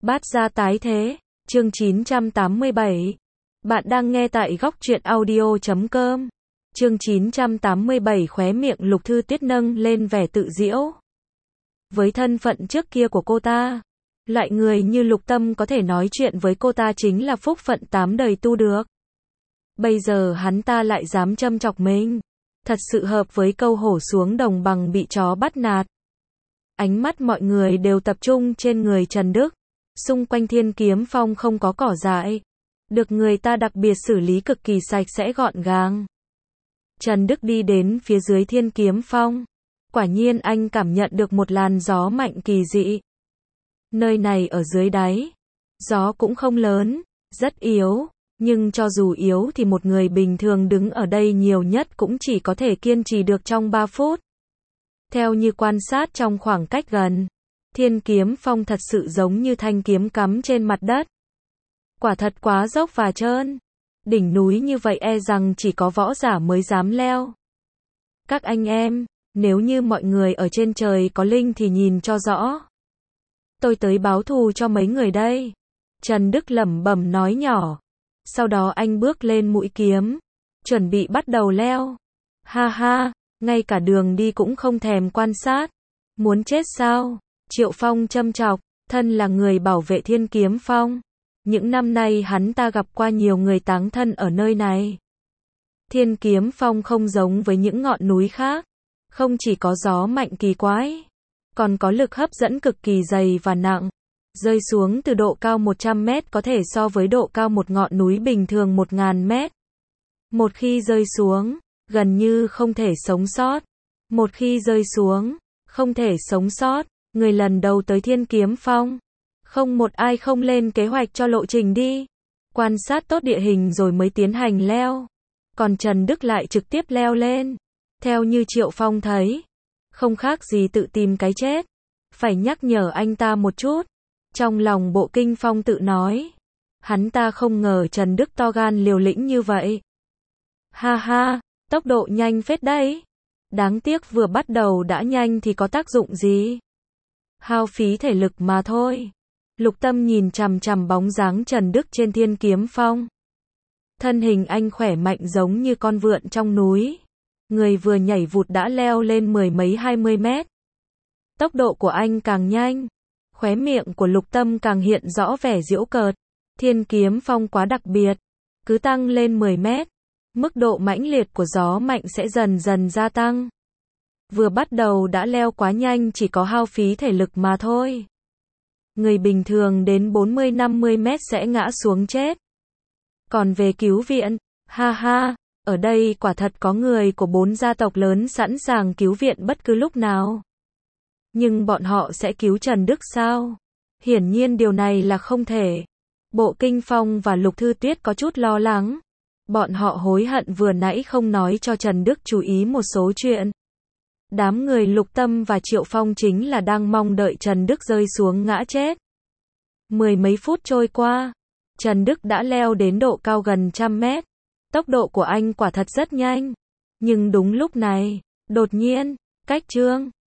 Bát gia tái thế, chương 987. Bạn đang nghe tại góc truyện audio.com. Chương 987 khóe miệng Lục Thư Tuyết nâng lên vẻ tự giễu. Với thân phận trước kia của cô ta, loại người như Lục Tâm có thể nói chuyện với cô ta chính là phúc phận 8 đời tu được. Bây giờ hắn ta lại dám châm chọc mình. Thật sự hợp với câu hổ xuống đồng bằng bị chó bắt nạt. Ánh mắt mọi người đều tập trung trên người Trần Đức. Xung quanh Thiên Kiếm Phong không có cỏ dại. Được người ta đặc biệt xử lý cực kỳ sạch sẽ gọn gàng. Trần Đức đi đến phía dưới Thiên Kiếm Phong. Quả nhiên anh cảm nhận được một làn gió mạnh kỳ dị. Nơi này ở dưới đáy. Gió cũng không lớn, rất yếu. Nhưng cho dù yếu thì một người bình thường đứng ở đây nhiều nhất cũng chỉ có thể kiên trì được trong 3 phút. Theo như quan sát trong khoảng cách gần, Thiên Kiếm Phong thật sự giống như thanh kiếm cắm trên mặt đất. Quả thật quá dốc và trơn. Đỉnh núi như vậy e rằng chỉ có võ giả mới dám leo. Các anh em, nếu như mọi người ở trên trời có linh thì nhìn cho rõ. Tôi tới báo thù cho mấy người đây. Trần Đức lẩm bẩm nói nhỏ. Sau đó anh bước lên mũi kiếm, chuẩn bị bắt đầu leo. Ha ha, ngay cả đường đi cũng không thèm quan sát. Muốn chết sao? Triệu Phong châm chọc, thân là người bảo vệ Thiên Kiếm Phong. Những năm nay hắn ta gặp qua nhiều người táng thân ở nơi này. Thiên Kiếm Phong không giống với những ngọn núi khác. Không chỉ có gió mạnh kỳ quái, còn có lực hấp dẫn cực kỳ dày và nặng. Rơi xuống từ độ cao 100 mét có thể so với độ cao một ngọn núi bình thường 1000 mét. Một khi rơi xuống, gần như không thể sống sót. Một khi rơi xuống, không thể sống sót. Người lần đầu tới Thiên Kiếm Phong, không một ai không lên kế hoạch cho lộ trình đi. Quan sát tốt địa hình rồi mới tiến hành leo. Còn Trần Đức lại trực tiếp leo lên. Theo như Triệu Phong thấy, không khác gì tự tìm cái chết. Phải nhắc nhở anh ta một chút. Trong lòng Bộ Kinh Phong tự nói, hắn ta không ngờ Trần Đức to gan liều lĩnh như vậy. Ha ha, tốc độ nhanh phết đấy. Đáng tiếc vừa bắt đầu đã nhanh thì có tác dụng gì? Hao phí thể lực mà thôi. Lục Tâm nhìn chằm chằm bóng dáng Trần Đức trên Thiên Kiếm Phong. Thân hình anh khỏe mạnh giống như con vượn trong núi. Người vừa nhảy vụt đã leo lên 10 mấy 20 mét. Tốc độ của anh càng nhanh. Khóe miệng của Lục Tâm càng hiện rõ vẻ giễu cợt. Thiên Kiếm Phong quá đặc biệt. Cứ tăng lên 10 mét. Mức độ mãnh liệt của gió mạnh sẽ dần dần gia tăng. Vừa bắt đầu đã leo quá nhanh chỉ có hao phí thể lực mà thôi. Người bình thường đến 40-50 mét sẽ ngã xuống chết. Còn về cứu viện, ha ha, ở đây quả thật có người của 4 gia tộc lớn sẵn sàng cứu viện bất cứ lúc nào. Nhưng bọn họ sẽ cứu Trần Đức sao? Hiển nhiên điều này là không thể. Bộ Kinh Phong và Lục Thư Tuyết có chút lo lắng. Bọn họ hối hận vừa nãy không nói cho Trần Đức chú ý một số chuyện. Đám người Lục Tâm và Triệu Phong chính là đang mong đợi Trần Đức rơi xuống ngã chết. 10 mấy phút trôi qua, Trần Đức đã leo đến độ cao gần 100 mét. Tốc độ của anh quả thật rất nhanh. Nhưng đúng lúc này, đột nhiên, cách chương